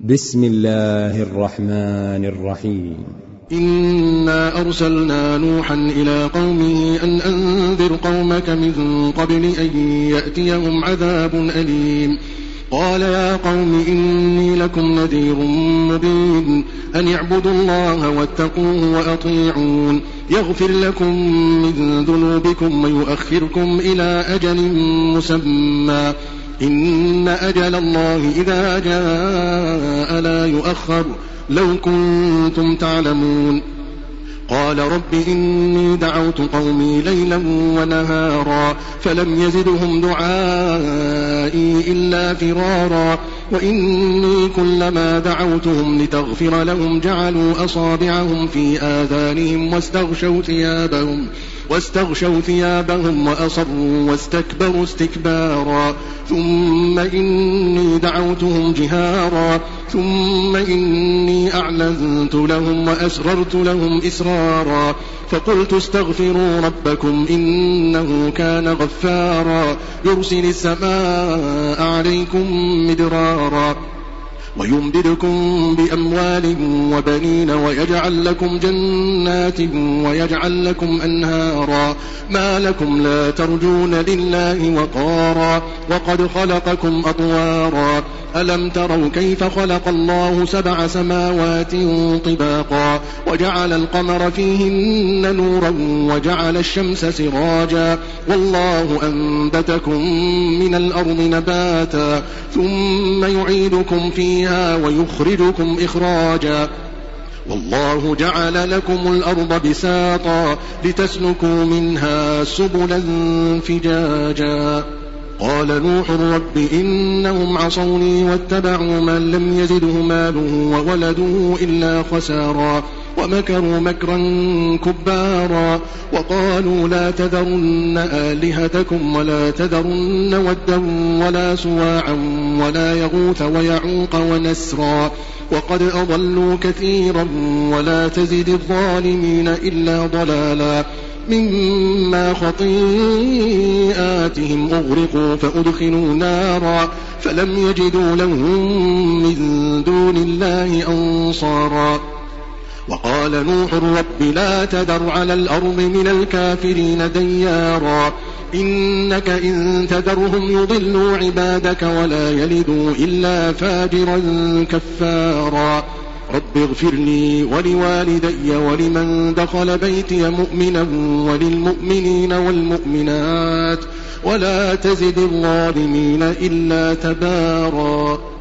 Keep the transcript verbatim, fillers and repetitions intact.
بسم الله الرحمن الرحيم. إنا أرسلنا نوحا إلى قومه أن أنذر قومك من قبل أن يأتيهم عذاب أليم. قال يا قوم إني لكم نذير مبين أن اعبدوا الله واتقوه وأطيعون يغفر لكم من ذنوبكم ويؤخركم إلى أجل مسمى إن أجل الله إذا جاء لا يؤخر لو كنتم تعلمون. قال رب إني دعوت قومي ليلا ونهارا فلم يزدهم دعائي إلا فرارا وإني كلما دعوتهم لتغفر لهم جعلوا أصابعهم في آذانهم واستغشوا ثيابهم واستغشوا ثيابهم وأصروا واستكبروا استكبارا ثم إني دعوتهم جهارا ثم إني أعلنت لهم وأسررت لهم إسرارا فقلت استغفروا ربكم إنه كان غفارا يرسل السماء عليكم مدرارا ويمددكم بأموال وبنين ويجعل لكم جنات ويجعل لكم أنهارا ما لكم لا ترجون لله وقارا وقد خلقكم أطوارا ألم تروا كيف خلق الله سبع سماوات طباقا وجعل القمر فيهن نورا وجعل الشمس سراجا والله أنبتكم من الأرض نباتا ثم يعيدكم فيها ويخرجكم إخراجا والله جعل لكم الأرض بساطا لتسلكوا منها سبلا فجاجا. قال نوح رب إنهم عصوني واتبعوا من لم يزده ماله وولده إلا خسارا ومكروا مكرا كبارا وقالوا لا تذرن آلهتكم ولا تذرن ودا ولا سواعا ولا يغوث ويعوق ونسرا وقد أضلوا كثيرا ولا تزد الظالمين إلا ضلالا مما خطيئاتهم أغرقوا فأدخلوا نارا فلم يجدوا لهم من دون الله أنصارا. وقال نوح رب لا تذر على الأرض من الكافرين ديارا إنك إن تذرهم يضلوا عبادك ولا يلدوا إلا فاجرا كفارا. رب اغفر لي ولوالدي ولمن دخل بيتي مؤمنا وللمؤمنين والمؤمنات ولا تزد الظالمين إلا تبارا.